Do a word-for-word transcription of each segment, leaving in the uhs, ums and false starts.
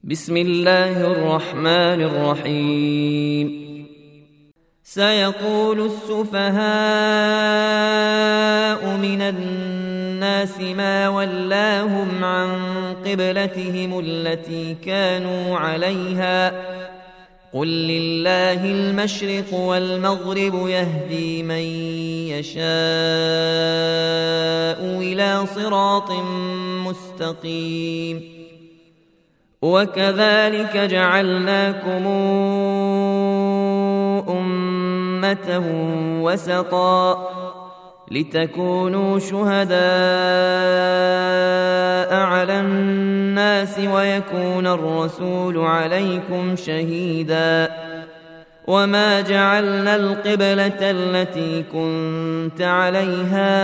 بسم الله الرحمن الرحيم. سيقول السفهاء من الناس ما ولاهم عن قبلتهم التي كانوا عليها قل لله المشرق والمغرب يهدي من يشاء إلى صراط مستقيم. وكذلك جعلناكم أمة وسطا لتكونوا شهداء على الناس ويكون الرسول عليكم شهيدا. وما جعلنا القبلة التي كنت عليها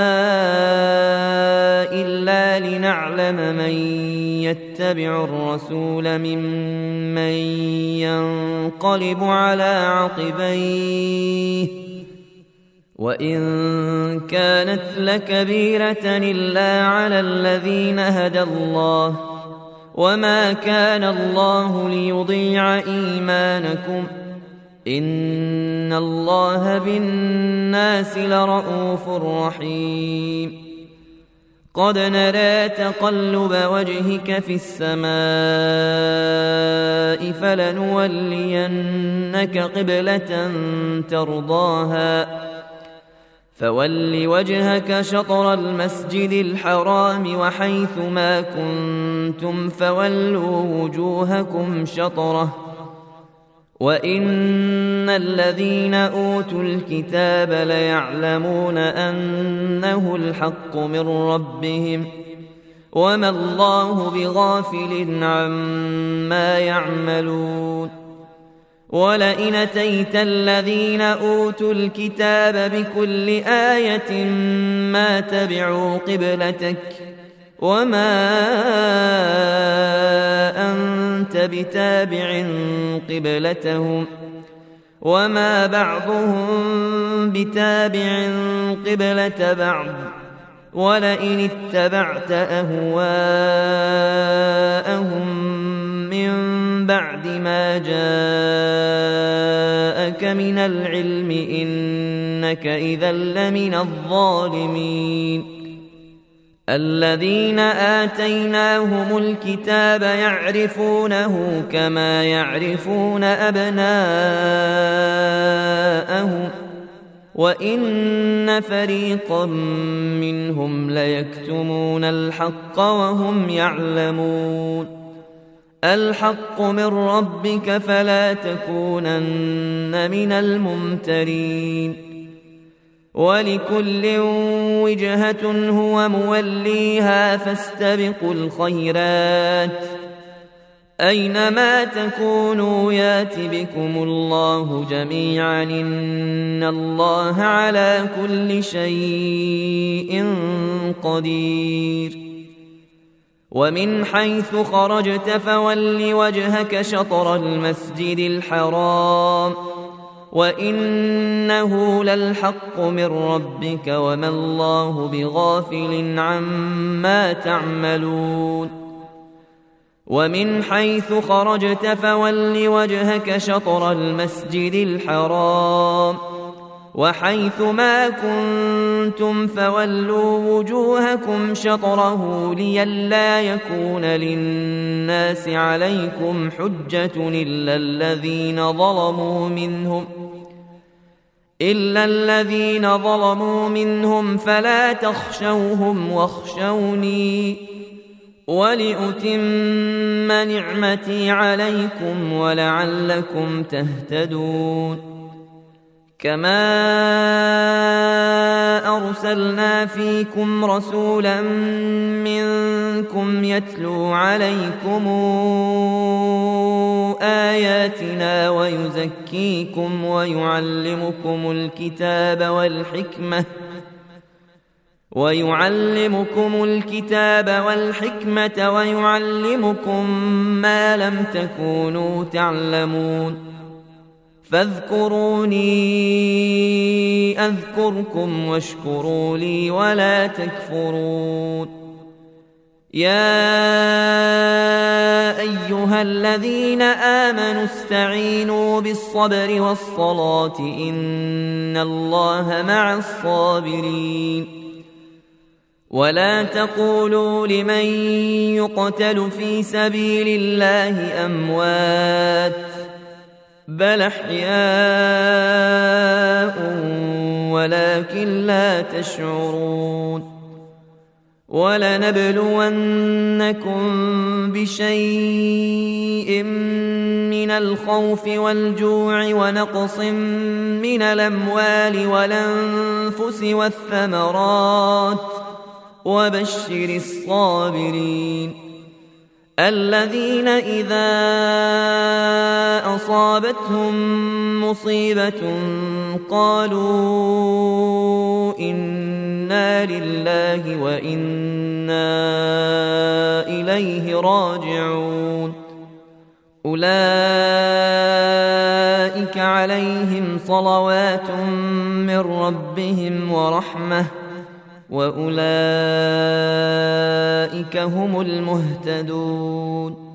إلا لنعلم من يتبع الرسول ممن ينقلب على عقبيه وإن كانت لكبيرة إلا على الذين هدى الله وما كان الله ليضيع إيمانكم إن الله بالناس لرءوف رحيم. قد نرى تقلب وجهك في السماء فلنولينك قبلة ترضاها فول وجهك شطر المسجد الحرام وحيث ما كنتم فولوا وجوهكم شطره وإن الذين أوتوا الكتاب ليعلمون أنه الحق من ربهم وما الله بغافل عما يعملون. ولئن أتيت الذين أوتوا الكتاب بكل آية ما تبعوا قبلتك وما أنت بتابع قبلتهم وما بعضهم بتابع قبلة بعض ولئن اتبعت أهواءهم من بعد ما جاءك من العلم إنك إذا لمن الظالمين. الذين آتيناهم الكتاب يعرفونه كما يعرفون أبناءهم وإن فريقا منهم ليكتمون الحق وهم يعلمون. الحق من ربك فلا تكونن من الممترين. ولكل وجهة هو موليها فاستبقوا الخيرات أينما تكونوا يات بكم الله جميعا إن الله على كل شيء قدير. ومن حيث خرجت فول وجهك شطر المسجد الحرام وإنه للحق من ربك وما الله بغافل عما تعملون. ومن حيث خرجت فول وجهك شطر المسجد الحرام وحيث ما كنتم فولوا وجوهكم شطره لئلا يكون للناس عليكم حجة إلا الذين ظلموا منهم إلا الذين ظلموا منهم فلا تخشوهم واخشوني ولأتم نعمتي عليكم ولعلكم تهتدون. كما أرسلنا فيكم رسولا منكم يتلو عليكم آياتنا ويزكيكم ويعلمكم الكتاب والحكمة ويعلمكم الكتاب والحكمة ويعلمكم ما لم تكونوا تعلمون. فاذكروني أذكركم واشكروا لي ولا تكفرون. يا أيها الذين آمنوا استعينوا بالصبر والصلاة إن الله مع الصابرين ولا تقولوا لمن يقتل في سبيل الله أموات بل أحياء ولكن لا تشعرون ولنبلونكم بشيء من الخوف والجوع ونقص من الأموال والأنفس والثمرات وبشر الصابرين الذين إذا أصابتهم مصيبة قالوا إنا لله وإنا إليه راجعون أولئك عليهم صلوات من ربهم ورحمة وأولئك هم المهتدون